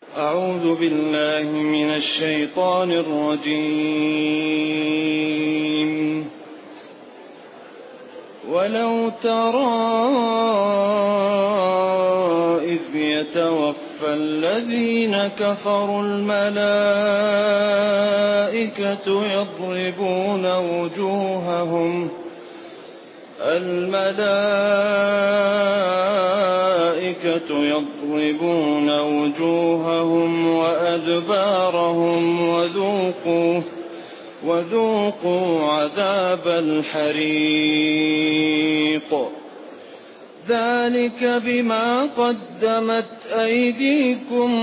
أعوذ بالله من الشيطان الرجيم. ولو ترى إذ يتوفى الذين كفروا الملائكة يضربون وجوههم وأدبارهم وذوقوا عذاب الحريق ذلك بما قدمت أيديكم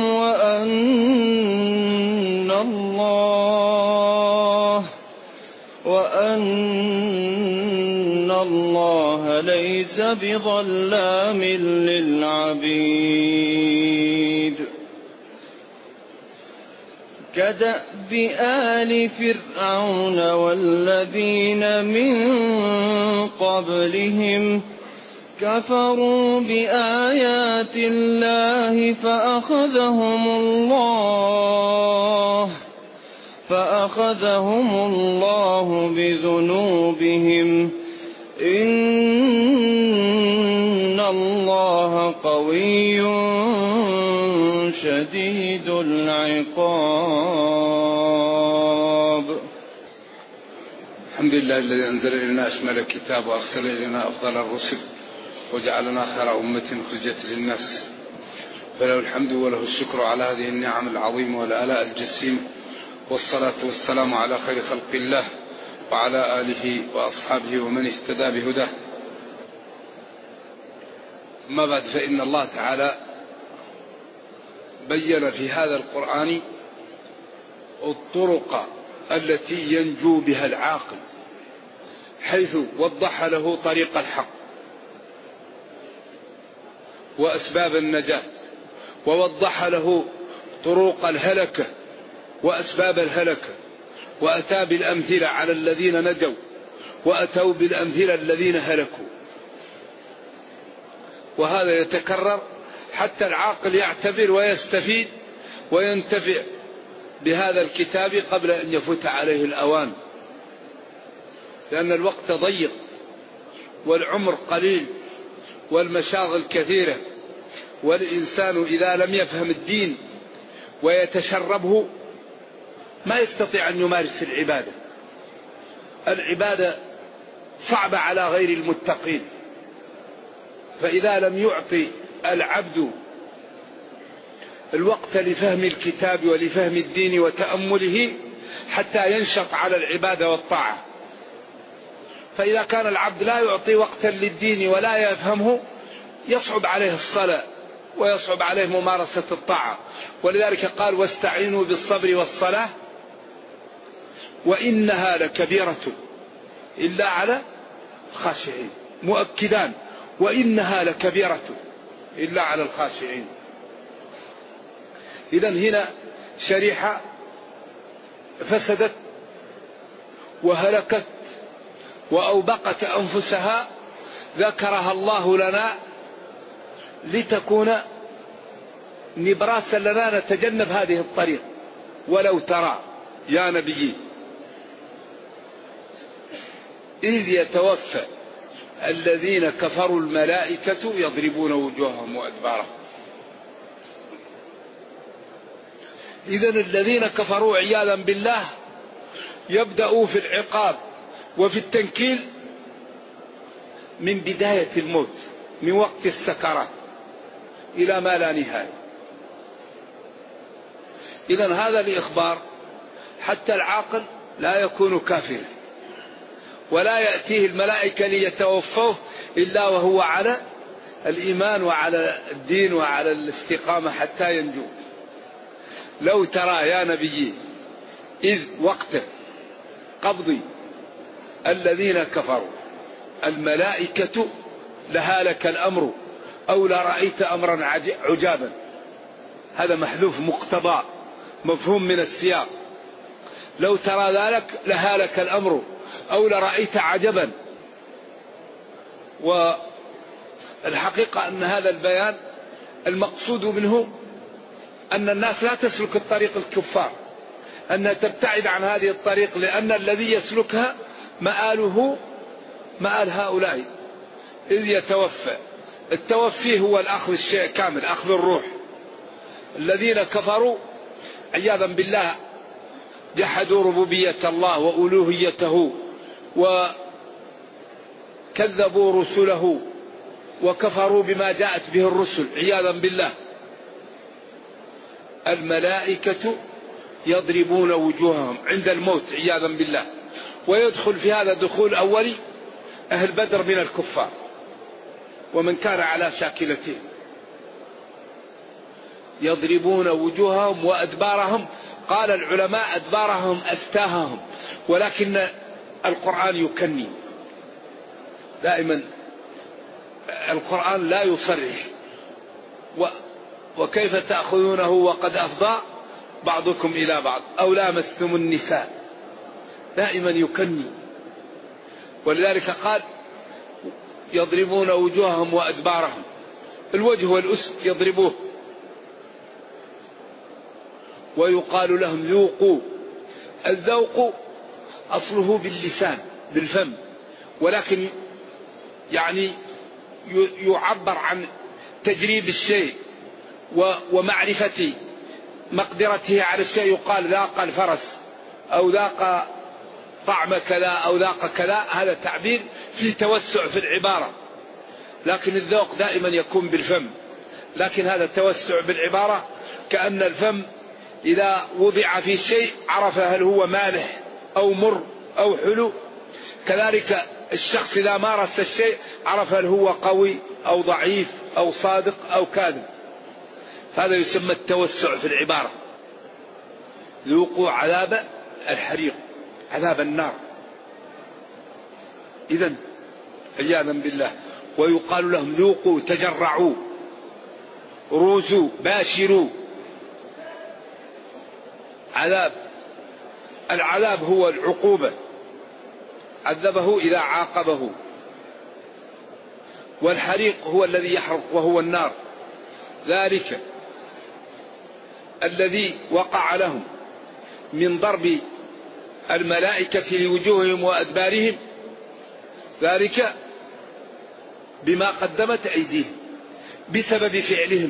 وأن الله ليس بظلام للعبيد. كدأب آل فرعون والذين من قبلهم كفروا بآيات الله فأخذهم الله بذنوبهم إن الله قوي شديد العقاب. الحمد لله الذي أنزل إلينا أشمل الكتاب وأرسل إلينا أفضل الرسل وجعلنا خير أمة أخرجت للناس، فله الحمد وله الشكر على هذه النعم العظيمة والآلاء الجسيمة، والصلاة والسلام على خير خلق الله وعلى آله وأصحابه ومن اهتدى بهداه. أما بعد، فإن الله تعالى بين في هذا القرآن الطرق التي ينجو بها العاقل، حيث وضح له طريق الحق وأسباب النجاة، ووضح له طرق الهلكة وأسباب الهلكة، وأتى بالأمثلة على الذين نجوا وأتوا بالأمثلة الذين هلكوا. وهذا يتكرر حتى العاقل يعتبر ويستفيد وينتفع بهذا الكتاب قبل أن يفوت عليه الأوان، لأن الوقت ضيق والعمر قليل والمشاغل كثيرة، والإنسان إذا لم يفهم الدين ويتشربه ما يستطيع أن يمارس العبادة صعبة على غير المتقين. فإذا لم يعطي العبد الوقت لفهم الكتاب ولفهم الدين وتأمله حتى ينشط على العبادة والطاعة، فإذا كان العبد لا يعطي وقتا للدين ولا يفهمه يصعب عليه الصلاة ويصعب عليه ممارسة الطاعة. ولذلك قال: واستعينوا بالصبر والصلاة وإنها لكبيرة إلا على الخاشعين، مؤكدان: وإنها لكبيرة إلا على الخاشعين. إذن هنا شريحة فسدت وهلكت وأوبقت أنفسها ذكرها الله لنا لتكون نبراسا لنا نتجنب هذه الطريق. ولو ترى يا نبي إذ يتوفى الذين كفروا الملائكة يضربون وجوههم وأدبارهم. إذن الذين كفروا عياذا بالله يبدأوا في العقاب وفي التنكيل من بداية الموت، من وقت السكرات إلى ما لا نهاية. إذن هذا الإخبار حتى العاقل لا يكون كافرا، ولا يأتيه الملائكة ليتوفوه إلا وهو على الإيمان وعلى الدين وعلى الاستقامة حتى ينجو. لو ترى يا نبي إذ وقت قبض الذين كفروا الملائكة لهالك الأمر أو لرأيت أمرا عجابا. هذا محذوف مقتضى مفهوم من السياق. لو ترى ذلك لهالك الأمر أو لرأيت عجبا. والحقيقة أن هذا البيان المقصود منه أن الناس لا تسلك الطريق الكفار، أنها تبتعد عن هذه الطريق، لأن الذي يسلكها مآله مآل هؤلاء إذ يتوفى. التوفي هو الأخذ الشيء كامل، أخذ الروح. الذين كفروا عياذا بالله جحدوا ربوبية الله وألوهيته وكذبوا رسله وكفروا بما جاءت به الرسل عياذا بالله. الملائكة يضربون وجوههم عند الموت عياذا بالله. ويدخل في هذا دخول أولي أهل بدر من الكفار ومن كان على شاكلته، يضربون وجوههم وأدبارهم. قال العلماء أدبارهم أستاههم، ولكن القرآن يكني دائما، القرآن لا يصرح. وكيف تأخذونه وقد أفضى بعضكم إلى بعض أو لامستم النساء، دائما يكني. ولذلك قال يضربون وجوههم وأدبارهم. الوجه والأسد يضربوه. ويقال لهم ذوقوا. الذوق أصله باللسان بالفم، ولكن يعني يعبر عن تجريب الشيء ومعرفة مقدرته على الشيء. يقال ذاق الفرس أو ذاق طعم كذا أو ذاق كذا، هذا تعبير فيه توسع في العبارة، لكن الذوق دائما يكون بالفم. لكن هذا التوسع بالعبارة كأن الفم إذا وضع في شيء عرف هل هو مالح أو مر أو حلو، كذلك الشخص إذا مارس الشيء عرف هل هو قوي أو ضعيف أو صادق أو كاذب. هذا يسمى التوسع في العبارة. ذوقوا عذاب الحريق، عذاب النار. إذن عياذا بالله. ويقال لهم ذوقوا، تجرعوا، روزوا، باشروا. عذاب، العذاب هو العقوبة، عذبه إذا عاقبه. والحريق هو الذي يحرق وهو النار. ذلك الذي وقع لهم من ضرب الملائكة لوجوههم وأدبارهم، ذلك بما قدمت أيديهم، بسبب فعلهم.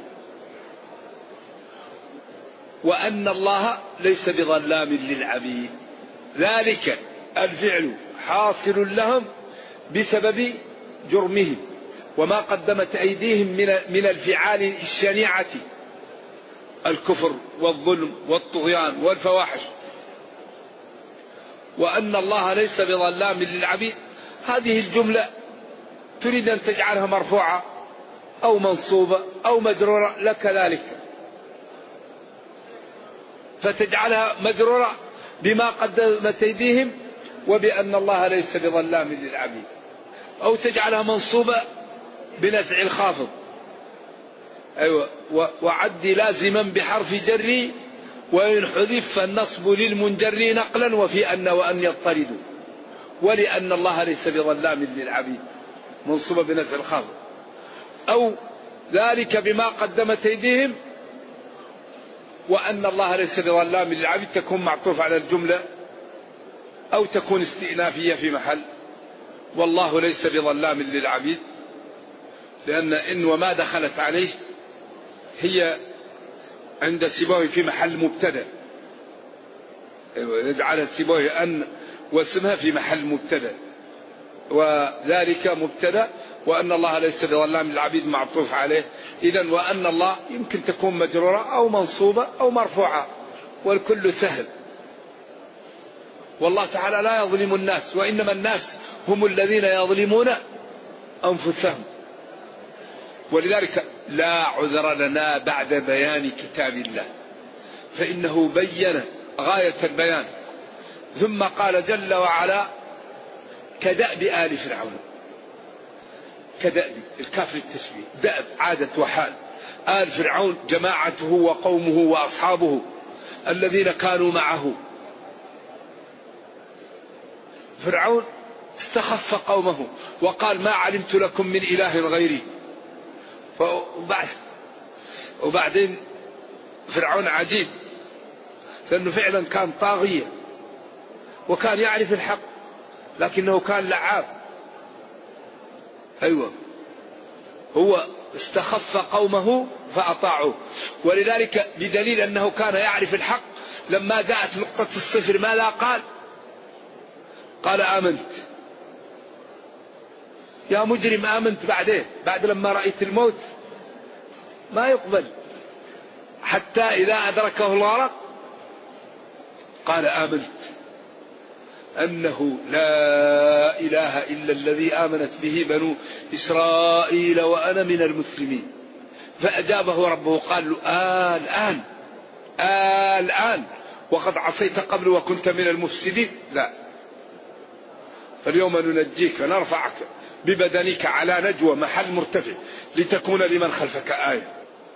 وأن الله ليس بظلام للعبيد. ذلك الفعل حاصل لهم بسبب جرمهم وما قدمت أيديهم من الفعال الشنيعة، الكفر والظلم والطغيان والفواحش. وأن الله ليس بظلام للعبيد، هذه الجملة تريد أن تجعلها مرفوعة أو منصوبة أو مجرورة، لك ذلك، فتجعلها مجرورة بما قدمت أيديهم وبأن الله ليس بظلام للعبيد، أو تجعلها منصوبة بنزع الخافض. أيوة. وعد لازما بحرف جري، وإن حذف فالنصب للمنجر نقلا، وفي أن وأن يضطردوا. ولأن الله ليس بظلام للعبيد منصوبة بنزع الخافض. أو ذلك بما قدمت أيديهم وأن الله ليس بظلام للعبيد تكون معطوف على الجملة، أو تكون استئنافية في محل والله ليس بظلام للعبيد، لأن إن وما دخلت عليه هي عند سيبويه في محل مبتدأ، نجعل سيبويه أن واسمها في محل مبتدأ، وذلك مبتدأ، وأن الله ليس بظلام للعبيد معطوف عليه. إذن وأن الله يمكن تكون مجرورة أو منصوبة أو مرفوعة، والكل سهل. والله تعالى لا يظلم الناس، وإنما الناس هم الذين يظلمون أنفسهم. ولذلك لا عذر لنا بعد بيان كتاب الله، فإنه بين غاية البيان. ثم قال جل وعلا كدأب آل فرعون. كدأب، الكاف للتشبيه، دأب عادة وحال. آل فرعون جماعته وقومه وأصحابه الذين كانوا معه. فرعون استخف قومه وقال ما علمت لكم من إله غيري. وبعدين فرعون عجيب، لأنه فعلا كان طاغية وكان يعرف الحق، لكنه كان لعاب. أيوة، هو استخف قومه فأطاعوه. ولذلك بدليل أنه كان يعرف الحق لما جاءت نقطة الصفر ماذا قال؟ قال آمنت. يا مجرم آمنت بعدين، بعد لما رأيت الموت ما يقبل. حتى إذا أدركه الغرق قال آمنت أنه لا إله إلا الذي آمنت به بنو إسرائيل وأنا من المسلمين. فأجابه ربه قال له الآن وقد عصيت قبل وكنت من المفسدين. لا، فاليوم ننجيك ونرفعك ببدنك على نجوى محل مرتفع لتكون لمن خلفك آية.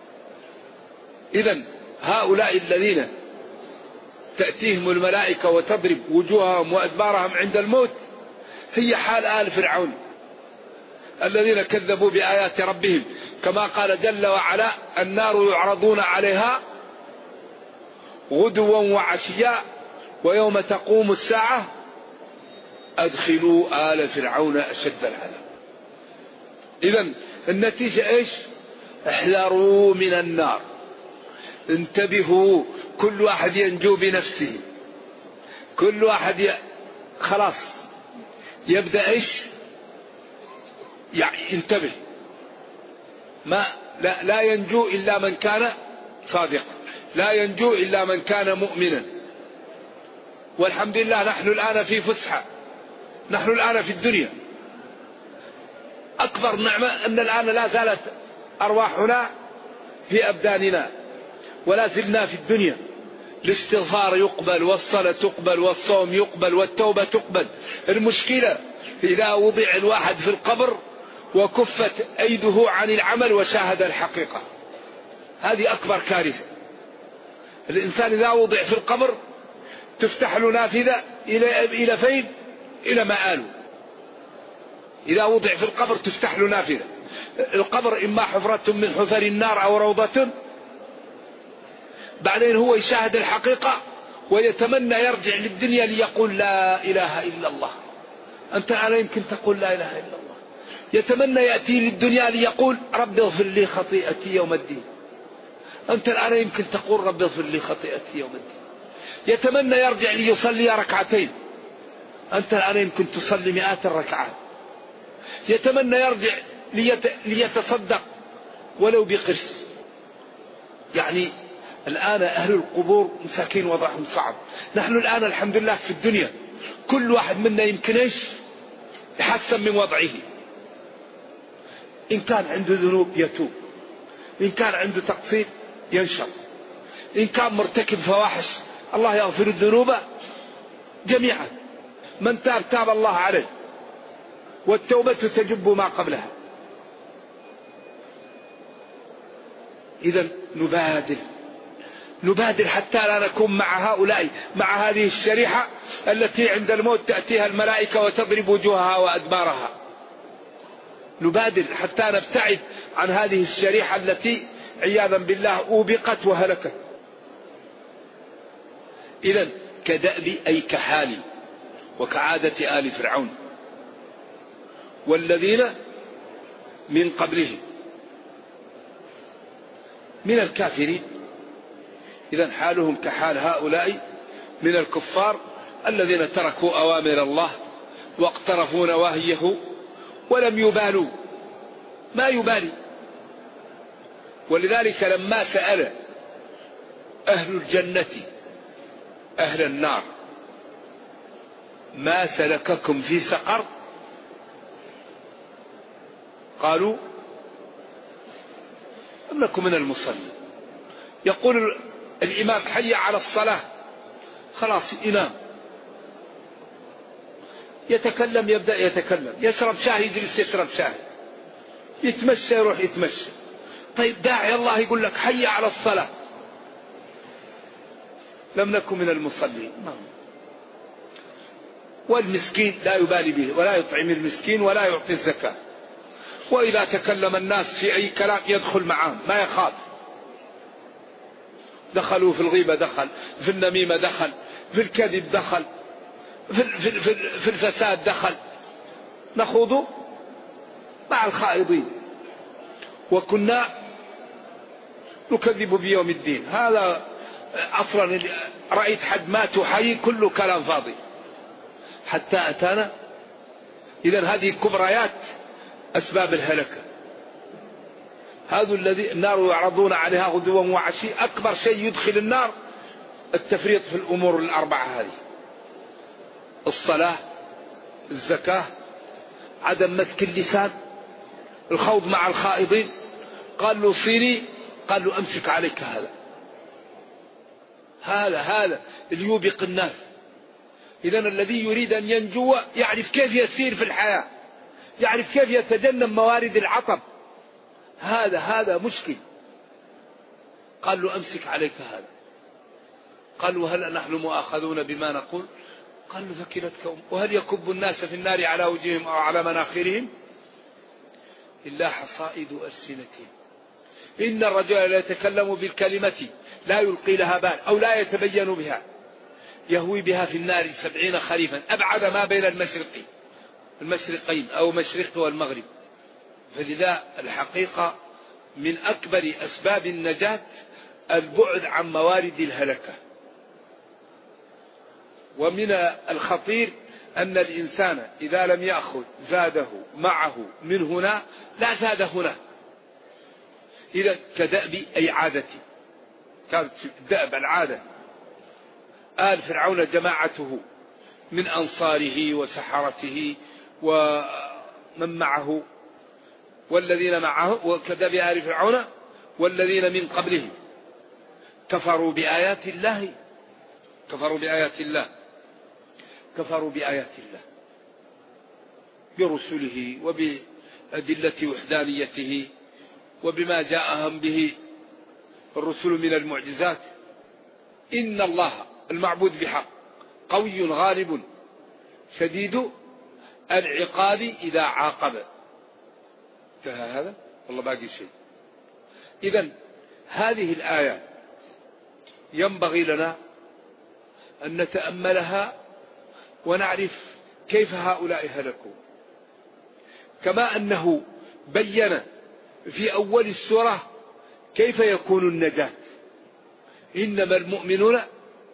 إذن هؤلاء الذين تأتيهم الملائكة وتضرب وجوههم وأدبارهم عند الموت هي حال آل فرعون الذين كذبوا بآيات ربهم، كما قال جل وعلا: النار يعرضون عليها غدوا وعشيا ويوم تقوم الساعة أدخلوا آل فرعون أشد العذاب. إذن النتيجة إيش؟ احذروا من النار، انتبهوا، كل واحد ينجو بنفسه، كل واحد خلاص يبدأ إيش؟ يعني انتبه، لا ينجو إلا من كان صادقا، لا ينجو إلا من كان مؤمنا. والحمد لله نحن الآن في فسحة، نحن الآن في الدنيا. أكبر نعمة أن الآن لا زالت أرواحنا في أبداننا ولا زلنا في الدنيا. الاستغفار يقبل، والصلاة تقبل، والصوم يقبل، والتوبة تقبل. المشكلة إذا وضع الواحد في القبر وكفت أيده عن العمل وشاهد الحقيقة، هذه أكبر كارثة. الإنسان إذا وضع في القبر تفتح له نافذة إلى فين؟ إلى مآله. إذا وضع في القبر تفتح له نافذة. القبر إما حفرة من حفر النار أو روضة. بعدين هو يشاهد الحقيقة ويتمنى يرجع للدنيا ليقول لا إله إلا الله. أنت الآن يمكن تقول لا إله إلا الله. يتمنى يأتي للدنيا ليقول رب اغفر لي خطيئتي يوم الدين. أنت الآن يمكن تقول رب اغفر لي خطيئتي يوم الدين. يتمنى يرجع ليصلي ركعتين. أنت الآن يمكن تصلي مئات الركعات. يتمنى يرجع ليتصدق ولو بقرش. يعني الآن أهل القبور مساكين وضعهم صعب. نحن الآن الحمد لله في الدنيا كل واحد منا يمكن إيش يحسن من وضعه. إن كان عنده ذنوب يتوب، إن كان عنده تقصير ينشر، إن كان مرتكب فواحش الله يغفر الذنوب جميعا. من تاب تاب الله عليه، والتوبة تجب ما قبلها. إذن نبادر حتى لا نكون مع هؤلاء، مع هذه الشريحة التي عند الموت تأتيها الملائكة وتضرب وجوهها وأدبارها. نبادر حتى نبتعد عن هذه الشريحة التي عياذا بالله أوبقت وهلكت. إذن كدأب أي كحال وكعادة آل فرعون والذين من قبلهم من الكافرين. إذن حالهم كحال هؤلاء من الكفار الذين تركوا أوامر الله واقترفوا نواهيه ولم يبالوا، ما يبالي. ولذلك لما سأل أهل الجنة أهل النار ما سلككم في سقر قالوا لم نكن من المصلين. يقول الإمام حي على الصلاة خلاص ينام، يتكلم يبدأ يتكلم، يشرب شاي يجلس يشرب شاي، يتمشى يروح يتمشى. طيب داعي الله يقول لك حي على الصلاة، لم نكن من المصلين. والمسكين لا يبالي به ولا يطعم المسكين ولا يعطي الزكاة. وإذا تكلم الناس في أي كلام يدخل معهم ما يخاف. دخلوا في الغيبة، دخل في النميمة، دخل في الكذب، دخل في الفساد، دخل. نخوض مع الخائضين وكنا نكذب بيوم الدين. هذا أصلا رأيت حد مات وحي كله كلام فاضي حتى أتانا. إذن هذه كبريات أسباب الهلكة. هذا الذي النار يعرضون عليها غدوا وعشي. أكبر شيء يدخل النار التفريط في الأمور الأربعة هذه: الصلاة، الزكاة، عدم مسك اللسان، الخوض مع الخائضين. قال له صيني، قال له أمسك عليك هذا اللي يوبق الناس. إذن الذي يريد أن ينجو يعرف كيف يسير في الحياة، يعرف كيف يتجنب موارد العطب. هذا مشكل. قال له أمسك عليك هذا. قال له هل نحن مؤاخذون بما نقول؟ قال له ثكلتك وهل يكب الناس في النار على وجوههم أو على مناخرهم إلا حصائد ألسنتهم. إن الرجل لا يتكلم بالكلمة لا يلقي لها بال أو لا يتبين بها يهوي بها في النار 70 خريفا أبعد ما بين المشرقين أو مشرق والمغرب. فلذا الحقيقة من أكبر أسباب النجاة البعد عن موارد الهلكة. ومن الخطير أن الإنسان إذا لم يأخذ زاده معه من هنا لا زاد هناك. إذا كدأب أي عادتي، كانت دأب العادة. آل فرعون جماعته من أنصاره وسحرته ومن معه والذين معه، وكدأب آل فرعون والذين من قبلهم كفروا بآيات الله برسله وبأدلة وحدانيته وبما جاءهم به الرسل من المعجزات. إن الله المعبود بحق قوي غالب شديد العقاب إذا عاقب. هذا والله باقي شيء. إذن هذه الآية ينبغي لنا أن نتأملها ونعرف كيف هؤلاء هلكوا، كما أنه بين في أول السورة كيف يكون النجاة. إنما المؤمنون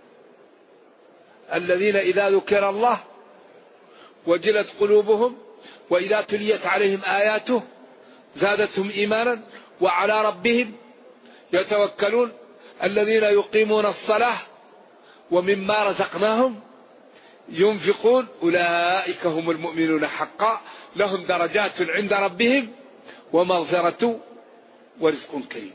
الذين إذا ذكر الله وجلت قلوبهم وإذا تليت عليهم آياته زادتهم إيمانا وعلى ربهم يتوكلون الذين يقيمون الصلاة ومما رزقناهم ينفقون أولئك هم المؤمنون حقا لهم درجات عند ربهم ومغفرة ورزق كريم.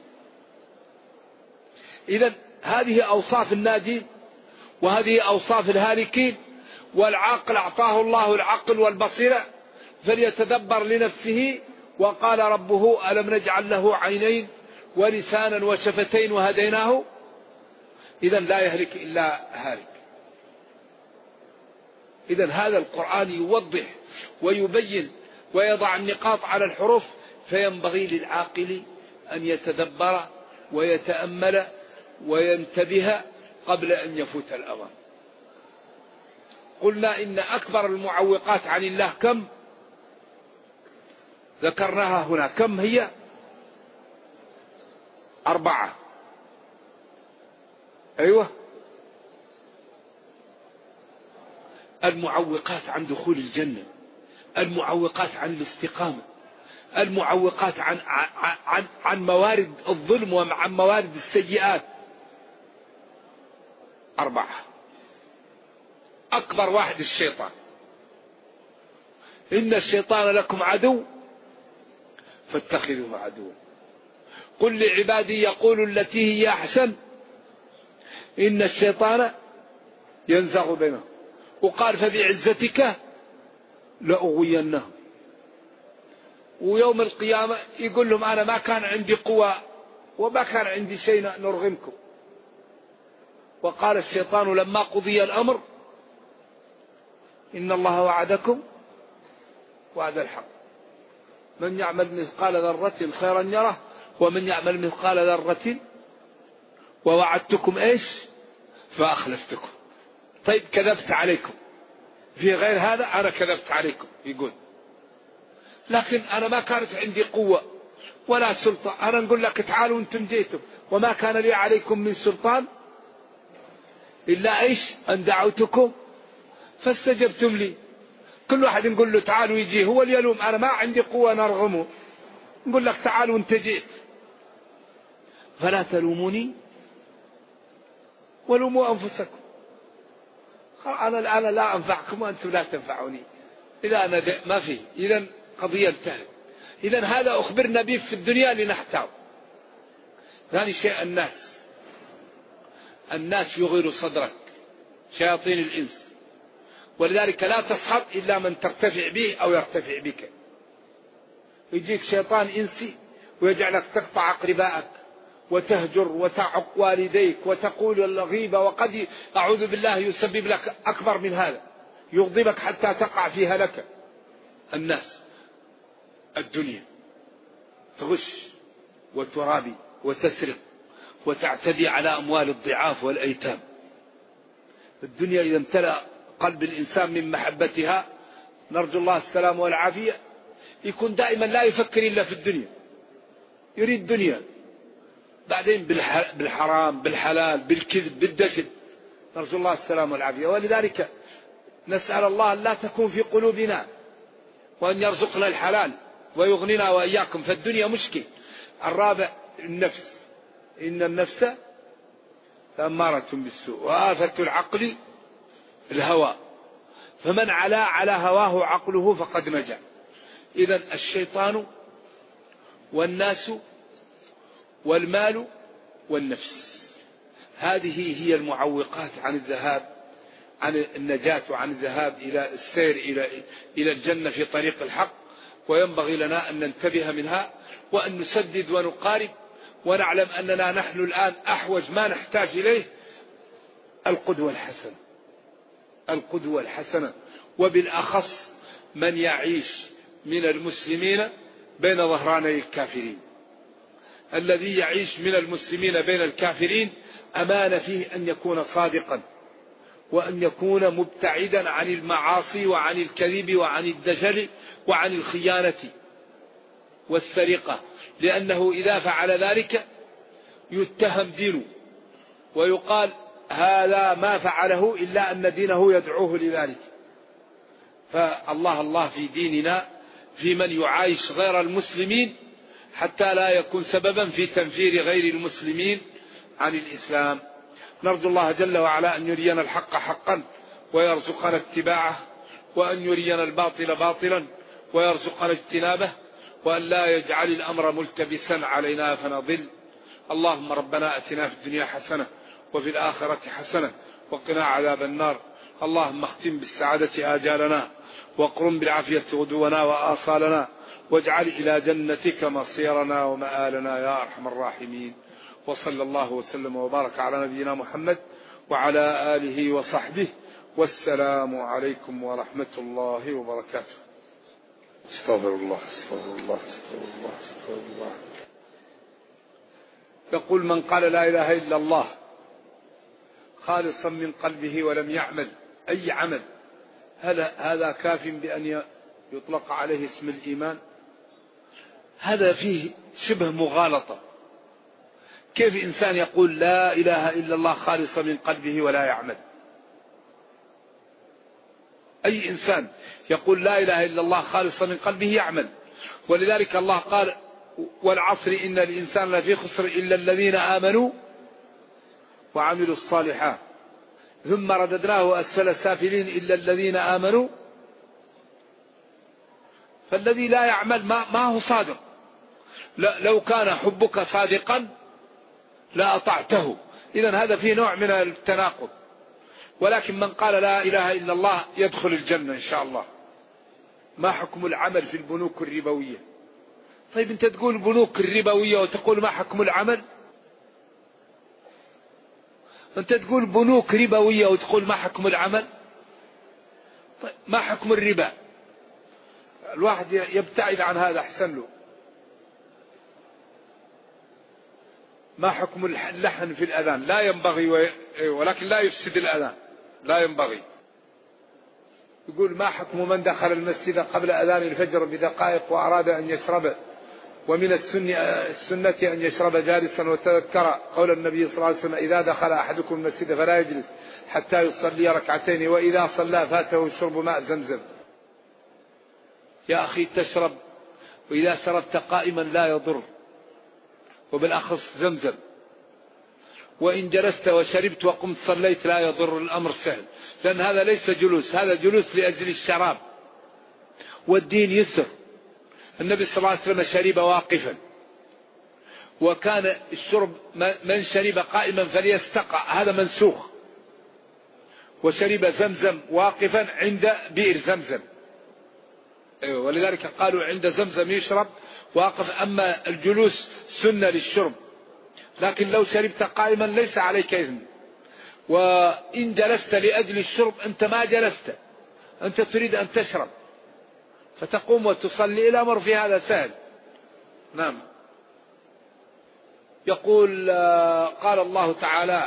إذن هذه أوصاف الناجين وهذه أوصاف الهالكين. والعاقل أعطاه الله العقل والبصيرة فليتدبر لنفسه. وقال ربه ألم نجعل له عينين ولسانا وشفتين وهديناه. إذن لا يهلك إلا هالك. إذن هذا القرآن يوضح ويبين ويضع النقاط على الحروف. فينبغي للعاقل أن يتدبر ويتأمل وينتبه قبل أن يفوت الأوان. قلنا إن أكبر المعوقات عن الله كم ذكرناها هنا. كم هي؟ 4. أيوة. المعوقات عن دخول الجنة، المعوقات عن الاستقامة، المعوقات عن موارد الظلم وعن موارد السيئات. 4. أكبر واحد الشيطان. إن الشيطان لكم عدو فاتخذوه عدوا. قل لعبادي يقولوا التي هي أحسن إن الشيطان ينزغ بينهم. وقال فبعزتك لأغوينهم. ويوم القيامة يقول لهم أنا ما كان عندي قوة وما كان عندي شيء نرغمكم. وقال الشيطان لما قضي الأمر إن الله وعدكم وعد الحق من يعمل مثقال ذرة خيرا يره ومن يعمل مثقال ذرة ووعدتكم إيش فأخلفتكم. طيب كذبت عليكم في غير هذا، أنا كذبت عليكم يقول، لكن أنا ما كانت عندي قوة ولا سلطة، أنا نقول لك تعالوا أنتم جيتم وما كان لي عليكم من سلطان إلا إيش أن دعوتكم فاستجبتم لي. كل واحد نقول له تعالوا يجي، هو اللي يلوم، أنا ما عندي قوة نرغمه، نقول لك تعالوا أنت جيت. فلا تلوموني ولوموا أنفسكم، أنا الآن لا أنفعكم وأنتم لا تنفعوني، إذا أنا ما في، إذا قضية انتهت. إذا هذا أخبرنا به في الدنيا لنحتاج. ثاني شيء الناس يغير صدرك، شياطين الإنس، ولذلك لا تصحب إلا من ترتفع به أو يرتفع بك. يجيك شيطان إنسي ويجعلك تقطع أقربائك وتهجر وتعق والديك وتقول الغيبة، وقد أعوذ بالله يسبب لك أكبر من هذا، يغضبك حتى تقع في هلكة. الناس الدنيا تغش وترابي وتسرق وتعتدي على أموال الضعاف والأيتام. الدنيا إذا امتلأ قلب الإنسان من محبتها، نرجو الله السلام والعافية، يكون دائما لا يفكر إلا في الدنيا، يريد دنيا، بعدين بالحرام بالحلال بالكذب بالدجل، نرجو الله السلام والعافية. ولذلك نسأل الله لا تكون في قلوبنا، وأن يرزقنا الحلال ويغنينا وإياكم، فالدنيا مشكل. الرابع النفس، إن النفس لأمارة بالسوء، وآفة العقل الهوى، فمن علا على هواه عقله فقد نجا. إذن الشيطان والناس والمال والنفس، هذه هي المعوقات عن الذهاب، عن النجاة وعن الذهاب إلى السير إلى الجنة في طريق الحق. وينبغي لنا أن ننتبه منها وأن نسدد ونقارب، ونعلم أننا نحن الآن أحوج ما نحتاج إليه القدوة الحسنة، القدوة الحسنة، وبالأخص من يعيش من المسلمين بين ظهراني الكافرين. الذي يعيش من المسلمين بين الكافرين أمان فيه أن يكون صادقا، وأن يكون مبتعدا عن المعاصي وعن الكذب وعن الدجل وعن الخيانة والسرقة، لأنه إذا فعل ذلك يتهم دينه ويقال هذا ما فعله إلا أن دينه يدعوه لذلك. فالله في ديننا في من يعايش غير المسلمين حتى لا يكون سببا في تنفير غير المسلمين عن الإسلام. نرجو الله جل وعلا أن يرينا الحق حقا ويرزقنا اتباعه، وأن يرينا الباطل باطلا ويرزقنا اجتنابه، وأن لا يجعل الأمر ملتبسا علينا فنضل. اللهم ربنا أتنا في الدنيا حسنة وفي الآخرة حسنة وقنا عذاب النار. اللهم اختم بالسعادة آجالنا، واقرم بالعافية غدونا وآصالنا، واجعل إلى جنتك مصيرنا ومآلنا يا أرحم الراحمين. وصلى الله وسلم وبارك على نبينا محمد وعلى آله وصحبه، والسلام عليكم ورحمة الله وبركاته. استغفر الله استغفر الله استغفر الله استغفر الله. يقول من قال لا إله إلا الله خالصا من قلبه ولم يعمل أي عمل، هذا كاف بأن يطلق عليه اسم الإيمان؟ هذا فيه شبه مغالطة. كيف إنسان يقول لا إله إلا الله خالصا من قلبه ولا يعمل؟ أي إنسان يقول لا إله إلا الله خالصا من قلبه يعمل. ولذلك الله قال والعصر إن الإنسان لفي خسر إلا الذين آمنوا وعملوا الصالحات ثم رددناه أسفل سافلين إلا الذين آمنوا. فالذي لا يعمل ما هو صادق. لو كان حبك صادقا لا أطعته. إذن هذا فيه نوع من التناقض. ولكن من قال لا إله إلا الله يدخل الجنة إن شاء الله. ما حكم العمل في البنوك الربوية؟ طيب أنت تقول البنوك الربوية وتقول ما حكم العمل؟ أنت تقول بنوك ربوية وتقول ما حكم العمل؟ طيب ما حكم الربا؟ الواحد يبتعد عن هذا أحسن له. ما حكم اللحن في الأذان؟ لا ينبغي ولكن لا يفسد الأذان، لا ينبغي. يقول ما حكم من دخل المسجد قبل أذان الفجر بدقائق وأراد أن يشرب، ومن السنة أن يشرب جالسا، وتذكر قول النبي صلى الله عليه وسلم إذا دخل أحدكم المسجد فلا يجلس حتى يصلي ركعتين، وإذا صلى فاته شرب ماء زمزم. يا أخي تشرب، وإذا شربت قائما لا يضر، وبالأخص زمزم. وإن جلست وشربت وقمت صليت لا يضر، الأمر سهل، لأن هذا ليس جلوس، هذا جلوس لأجل الشراب، والدين يسر. النبي صلى الله عليه وسلم شرب واقفا، وكان الشرب من شرب قائما فليستقع، هذا منسوخ. وشرب زمزم واقفا عند بئر زمزم، ولذلك قالوا عند زمزم يشرب واقف. أما الجلوس سنة للشرب، لكن لو شربت قائما ليس عليك إثم. وإن جلست لأجل الشرب أنت ما جلست، أنت تريد أن تشرب فتقوم وتصلي، الأمر في هذا سهل. نعم. يقول قال الله تعالى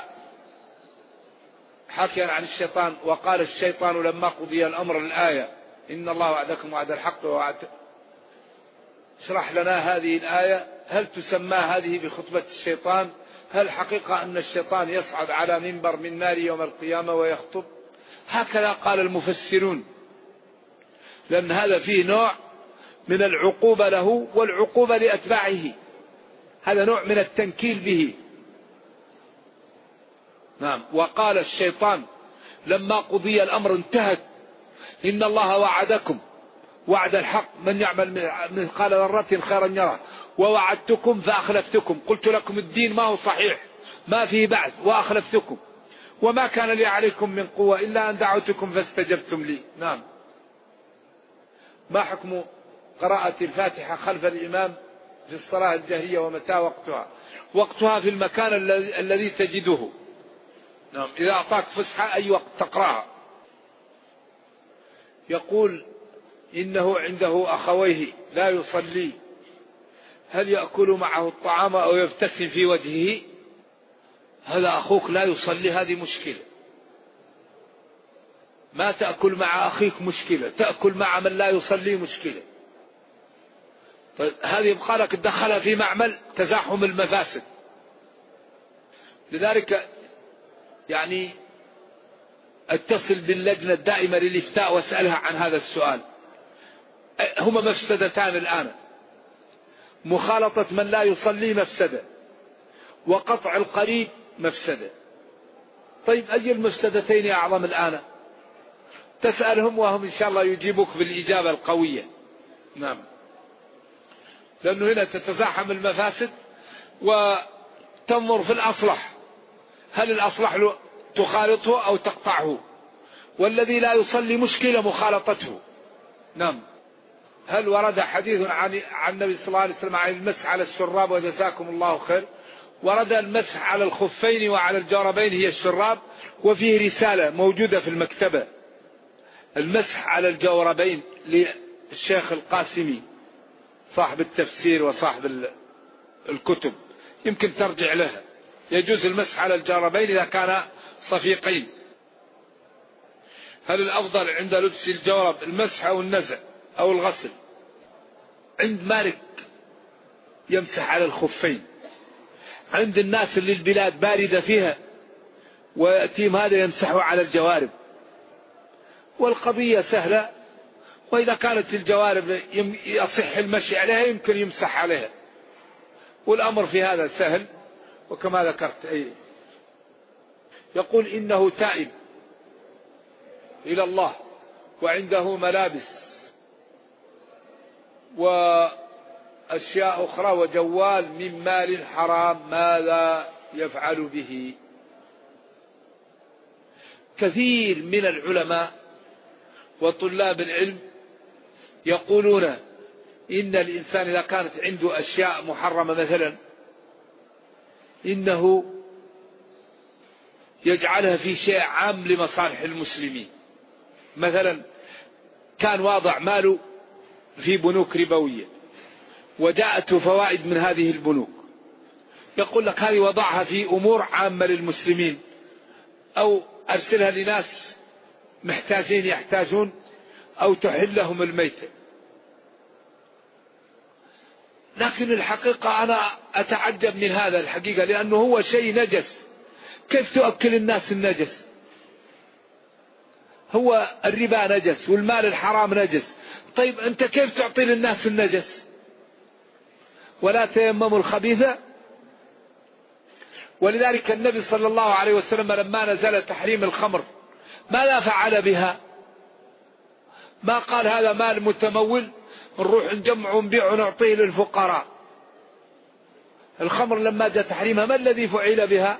حكيا عن الشيطان: وقال الشيطان لما قضي الأمر، الآية: إن الله وعدكم وعد الحق ووعد. اشرح لنا هذه الآية، هل تسمى هذه بخطبة الشيطان؟ هل حقيقة أن الشيطان يصعد على منبر من نار يوم القيامة ويخطب؟ هكذا قال المفسرون، لأن هذا فيه نوع من العقوبة له والعقوبة لأتباعه، هذا نوع من التنكيل به. نعم. وقال الشيطان لما قضي الأمر انتهت: إن الله وعدكم وعد الحق، من يعمل مثقال ذرة خيرا يره، ووعدتكم فأخلفتكم، قلت لكم الدين ما هو صحيح، ما فيه بعث، وأخلفتكم، وما كان لي عليكم من قوة إلا أن دعوتكم فاستجبتم لي. نعم. ما حكم قراءة الفاتحة خلف الإمام في الصلاة الجهرية، ومتى وقتها؟ وقتها في المكان الذي تجده. نعم. إذا أعطاك فسحة أي وقت تقرأها. يقول إنه عنده أخويه لا يصلي، هل يأكل معه الطعام أو يبتسم في وجهه؟ هذا أخوك لا يصلي، هذه مشكلة. ما تأكل مع أخيك مشكلة، تأكل مع من لا يصلي مشكلة. طيب هذه يبقى لك تدخل في معمل تزاحم المفاسد. لذلك يعني اتصل باللجنة الدائمة للإفتاء واسألها عن هذا السؤال. هما مفسدتان الآن: مخالطة من لا يصلي مفسدة، وقطع القريب مفسدة. طيب أي المفسدتين أعظم الآن؟ تسألهم وهم إن شاء الله يجيبوك بالإجابة القوية. نعم. لأنه هنا تتزاحم المفاسد وتنظر في الأصلح، هل الأصلح تخالطه أو تقطعه؟ والذي لا يصلي مشكلة مخالطته. نعم. هل ورد حديث عن النبي صلى الله عليه وسلم عن المسح على الشراب وجزاكم الله خير؟ ورد المسح على الخفين وعلى الجوربين هي الشراب، وفيه رسالة موجودة في المكتبة: المسح على الجوربين للشيخ القاسمي صاحب التفسير وصاحب الكتب، يمكن ترجع لها. يجوز المسح على الجوربين إذا كان صفيقين. هل الأفضل عند لبس الجورب المسح أو النزع أو الغسل؟ عند مالك يمسح على الخفين، عند الناس اللي البلاد باردة فيها ويأتيهم هذا يمسحوا على الجوارب، والقضية سهلة. وإذا كانت الجوارب يصح المشي عليها يمكن يمسح عليها، والأمر في هذا سهل. وكما ذكرت يقول إنه تائب إلى الله وعنده ملابس وأشياء أخرى وجوال من مال حرام، ماذا يفعل به؟ كثير من العلماء وطلاب العلم يقولون إن الإنسان إذا كانت عنده أشياء محرمة مثلا إنه يجعلها في شيء عام لمصالح المسلمين. مثلا كان واضع ماله في بنوك ربوية وجاءته فوائد من هذه البنوك، يقول لك هذه وضعها في أمور عامة للمسلمين، أو أرسلها لناس محتاجين يحتاجون، أو تحل لهم الميتة. لكن الحقيقة أنا أتعجب من هذا الحقيقة، لأنه هو شيء نجس. كيف تؤكل الناس النجس؟ هو الربا نجس والمال الحرام نجس، طيب أنت كيف تعطي للناس النجس؟ ولا تيمموا الخبيثة. ولذلك النبي صلى الله عليه وسلم لما نزل تحريم الخمر ماذا فعل بها؟ ما قال هذا مال متمول نروح نجمع ونبيع ونعطيه للفقراء. الخمر لما جاء تحريمها ما الذي فعل بها؟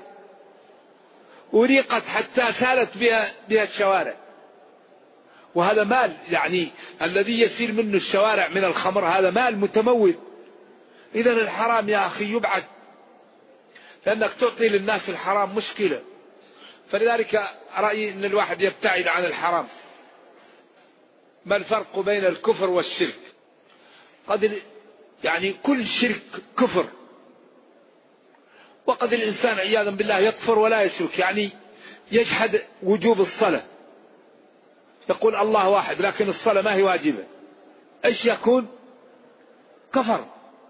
أريقت حتى سالت بها الشوارع، وهذا مال يعني الذي يسيل منه الشوارع من الخمر هذا مال متمول. إذن الحرام يا أخي يبعد، لأنك تعطي للناس الحرام مشكلة. فلذلك رأيي أن الواحد يبتعد عن الحرام. ما الفرق بين الكفر والشرك؟ قد يعني كل شرك كفر، وقد الإنسان عياذا بالله يكفر ولا يشرك، يعني يجحد وجوب الصلاة، يقول الله واحد لكن الصلاة ما هي واجبة، ايش يكون؟ كفر.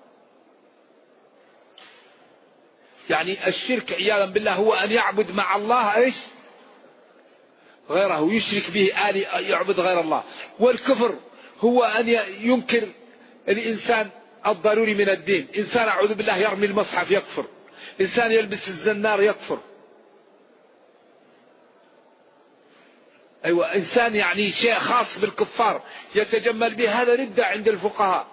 يعني الشرك عياذا بالله هو أن يعبد مع الله ايش؟ غيره، يشرك به آلي يعبد غير الله. والكفر هو أن ينكر الإنسان الضروري من الدين. إنسان أعوذ بالله يرمي المصحف يكفر، إنسان يلبس الزنار يكفر، أيوة إنسان يعني شيء خاص بالكفار يتجمل به، هذا ردة عند الفقهاء.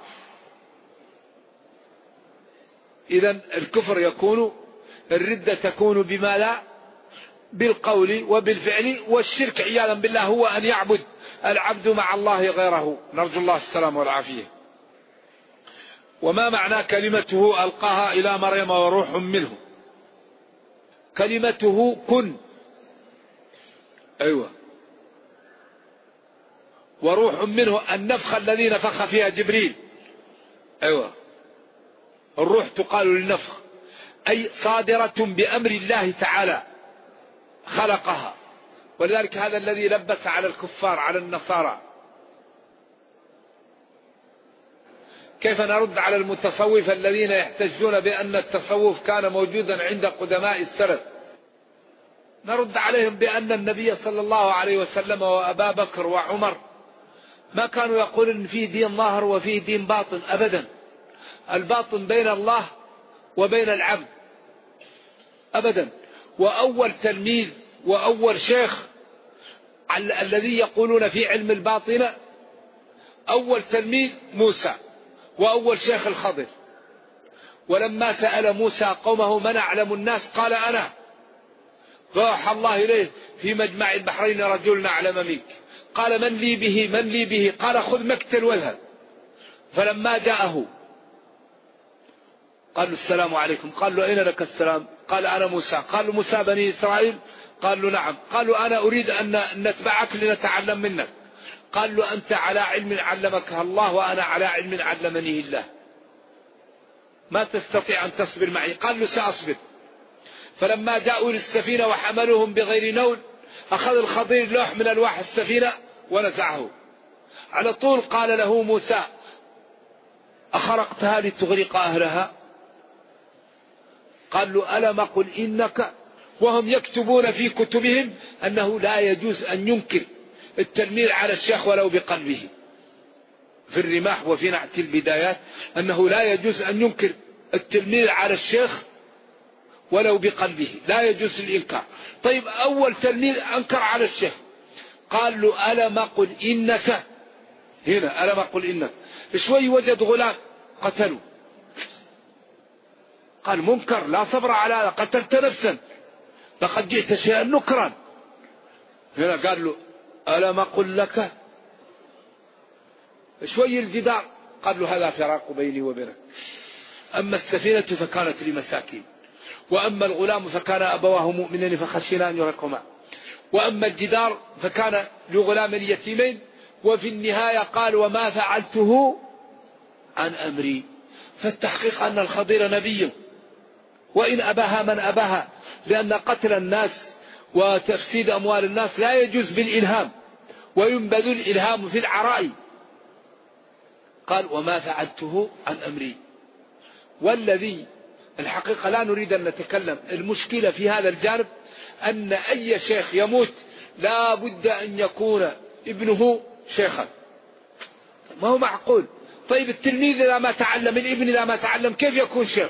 إذن الكفر يكون، الردة تكون بما لا، بالقول وبالفعل. والشرك عياذا بالله هو أن يعبد العبد مع الله غيره، نرجو الله السلام والعافية. وما معنى كلمته ألقاها إلى مريم وروح منه؟ كلمته كن، أيوة، وروح منه النفخ الذي نفخ فيها جبريل، أيوة، الروح تقال للنفخ، أي صادرة بأمر الله تعالى خلقها. ولذلك هذا الذي لبس على الكفار على النصارى. كيف نرد على المتصوفة الذين يحتجون بأن التصوف كان موجودا عند قدماء السلف؟ نرد عليهم بأن النبي صلى الله عليه وسلم وأبا بكر وعمر ما كانوا يقولون إن فيه دين ظاهر وفيه دين باطن، أبدا. الباطن بين الله وبين العبد أبدا. وأول تلميذ وأول شيخ الذي يقولون في علم الباطن، أول تلميذ موسى، وأول شيخ الخضر. ولما سأل موسى قومه من أعلم الناس قال أنا، فأوحى الله إليه في مجمع البحرين رجل أعلم منك، قال من لي به من لي به، قال خذ مكتل واذهب. فلما جاءه قال له السلام عليكم، قال له أين لك السلام؟ قال أنا موسى. قال له موسى بني إسرائيل؟ قال له نعم. قال له أنا أريد أن نتبعك لنتعلم منك. قال له أنت على علم علمك الله وأنا على علم علمني الله، ما تستطيع أن تصبر معي. قال له سأصبر. فلما جاءوا للسفينة وحملوهم بغير نول أخذ الخضير لوح من ألواح السفينة ونزعه على طول. قال له موسى أخرقتها لتغرق أهلها؟ قال له ألم أقل إنك، وهم يكتبون في كتبهم أنه لا يجوز أن ينكر التلميذ على الشيخ ولو بقلبه، في الرماح وفي نعت البدايات أنه لا يجوز أن ينكر التلميذ على الشيخ ولو بقلبه، لا يجوز الإنكار. طيب أول تلميذ أنكر على الشيخ، قال له ألم أقل إنك، هنا ألم أقل إنك. شوي وجد غلام قتلوا، قال منكر لا صبر على هذا، قتلت نفسا لقد جئت شيئا نكرا. هنا قال له ألم أقل لك. شوي الجدار قال له هذا فراق بيني وبينك. أما السفينة فكانت لمساكين، وأما الغلام فكان أبواه مؤمنين فخشينا أن يغرقهما، وأما الجدار فكان لغلام يتيمين. وفي النهاية قال وما فعلته عن أمري. فالتحقيق أن الخضير نبي وإن أباها من أباها، لأن قتل الناس وتفسيد أموال الناس لا يجوز بالإلهام، وينبذ الإلهام في العراء. قال وما فعلته عن أمري. والذي الحقيقة لا نريد أن نتكلم، المشكلة في هذا الجانب أن أي شيخ يموت لا بد أن يكون ابنه شيخا. ما هو معقول. طيب التلميذ إذا ما تعلم، الابن إذا ما تعلم، كيف يكون شيخ؟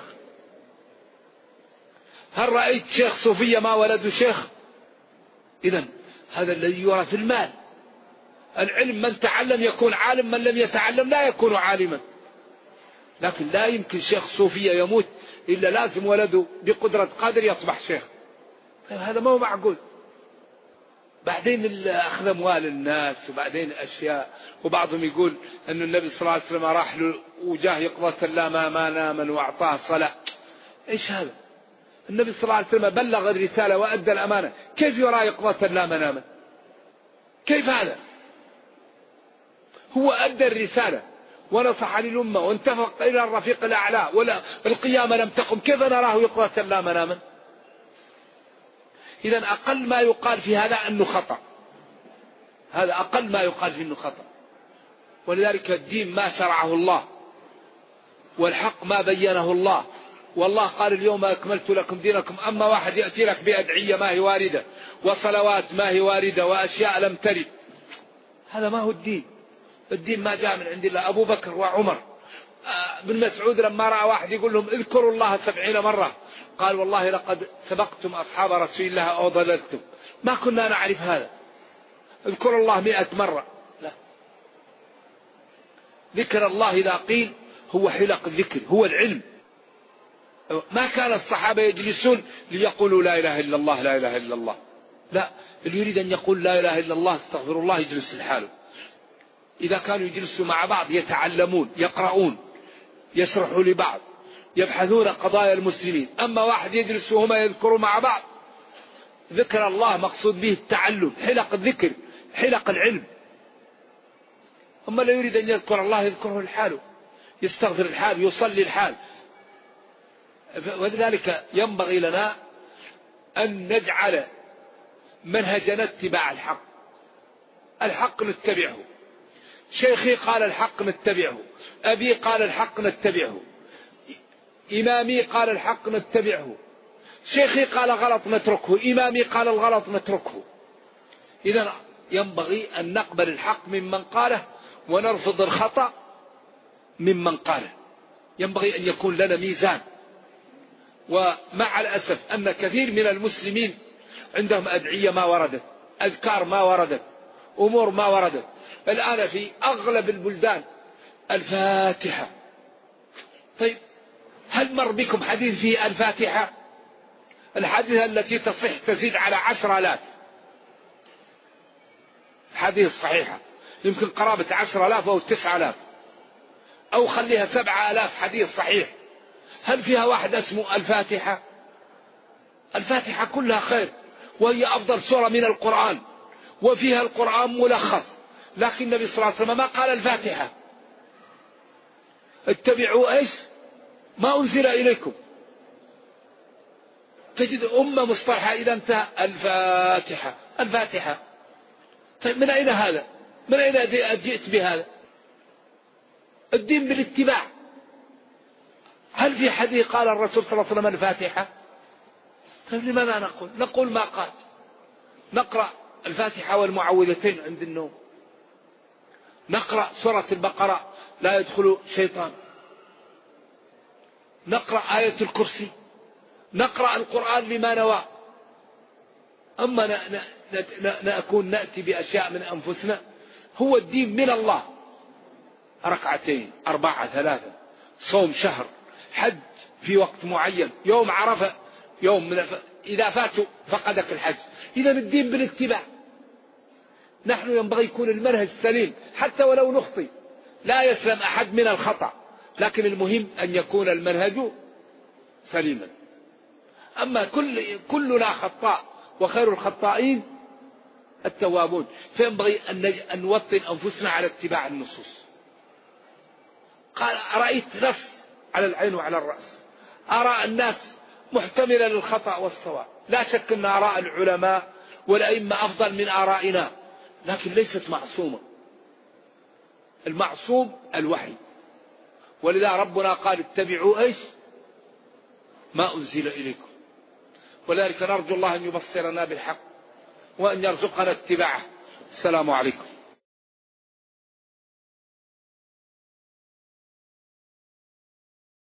هل رأيت شيخ صوفية ما ولده شيخ؟ إذن هذا الذي يورث المال. العلم من تعلم يكون عالم، من لم يتعلم لا يكون عالما. لكن لا يمكن شيخ صوفية يموت إلا لازم ولده بقدرة قادر يصبح شيخ. هذا ما هو معقول. بعدين أخذ أموال الناس، وبعدين أشياء، وبعضهم يقول أن النبي صلى الله عليه وسلم راح له وجاه يقظة لا ما نام وأعطاه صلاة. إيش هذا؟ النبي صلى الله عليه وسلم بلغ الرسالة وأدى الأمانة، كيف يرى يقظة لا مناما؟ كيف هذا؟ هو أدى الرسالة ونصح للأمة وانتفق إلى الرفيق الأعلى، ولا القيامة لم تقم، كيف نراه يقظة لا مناما؟ إذن أقل ما يقال في هذا أنه خطأ. هذا أقل ما يقال فيه أنه خطأ. ولذلك الدين ما شرعه الله، والحق ما بينه الله. والله قال اليوم أكملت لكم دينكم. أما واحد يأتي لك بأدعية ما هي واردة، وصلوات ما هي واردة، وأشياء لم ترد، هذا ما هو الدين. الدين ما جاء من عند الله. أبو بكر وعمر بن مسعود لما رأى واحد يقول لهم اذكروا الله 70 مرة، قال والله لقد سبقتم أصحاب رسول الله أو ضللتم، ما كنا نعرف هذا. اذكروا الله 100 مرة. لا، ذكر الله إذا قيل هو حلق الذكر، هو العلم. ما كان الصحابة يجلسون ليقولوا لا إله إلا الله لا إله إلا الله. لا، اللي يريد أن يقول لا إله إلا الله استغفر الله يجلس لحاله. إذا كانوا يجلسوا مع بعض يتعلمون، يقرؤون، يشرحوا لبعض، يبحثون قضايا المسلمين. أما واحد يجلس وهما يذكروا مع بعض، ذكر الله مقصود به التعلم، حلق الذكر، حلق العلم. أما لا يريد أن يذكر الله يذكره لحاله، يستغفر الحال، يصلي الحال. ولذلك ينبغي لنا أن نجعل منهجنا اتباع الحق. الحق نتبعه. شيخي قال الحق نتبعه، أبي قال الحق نتبعه، إمامي قال الحق نتبعه، شيخي قال غلط نتركه، إمامي قال الغلط نتركه. إذن ينبغي أن نقبل الحق ممن قاله ونرفض الخطأ ممن قاله. ينبغي أن يكون لنا ميزان. ومع الأسف أن كثير من المسلمين عندهم أدعية ما وردت، أذكار ما وردت، أمور ما وردت. الآن في أغلب البلدان الفاتحة. طيب هل مر بكم حديث فيه الفاتحة؟ الحديث التي تصح تزيد على 10,000 حديث صحيحة، يمكن قرابة 10,000 أو 9,000 أو خليها 7,000 حديث صحيح. هل فيها واحد اسمه الفاتحة؟ الفاتحة كلها خير، وهي أفضل سورة من القرآن، وفيها القرآن ملخص. لكن النبي صلى الله عليه وسلم ما قال الفاتحة. اتبعوا ايش؟ ما أنزل إليكم. تجد أمة مصطلحة إذا انتهى الفاتحة الفاتحة. طيب من أين هذا؟ من أين جئت بهذا؟ الدين بالاتباع. هل في حديث قال الرسول صلى الله عليه وسلم الفاتحة؟ طيب لماذا نقول ما قال؟ نقرأ الفاتحة والمعوذتين عند النوم، نقرأ سورة البقرة لا يدخل شيطان، نقرأ آية الكرسي، نقرأ القرآن لما نوى. أما نكون نأتي بأشياء من أنفسنا. هو الدين من الله. 2 4 3 صوم شهر، حج في وقت معين، يوم عرفة، يوم من إذا فاتوا فقدك الحج. إذا الدين بالاتباع. نحن ينبغي يكون المنهج سليم، حتى ولو نخطئ لا يسلم أحد من الخطأ، لكن المهم أن يكون المنهج سليما. أما كلنا خطاء وخير الخطائين التوابون، فينبغي أن نوطن أنفسنا على اتباع النصوص. قال رأيت نص على العين وعلى الرأس، أرى الناس محتملة للخطأ والصواب. لا شك أن آراء العلماء والأئمة أفضل من آرائنا، لكن ليست معصومة. المعصوم الوحي، ولذا ربنا قال اتبعوا ايش ما أنزل إليكم. ولذلك نرجو الله أن يبصرنا بالحق وأن يرزقنا اتباعه. السلام عليكم.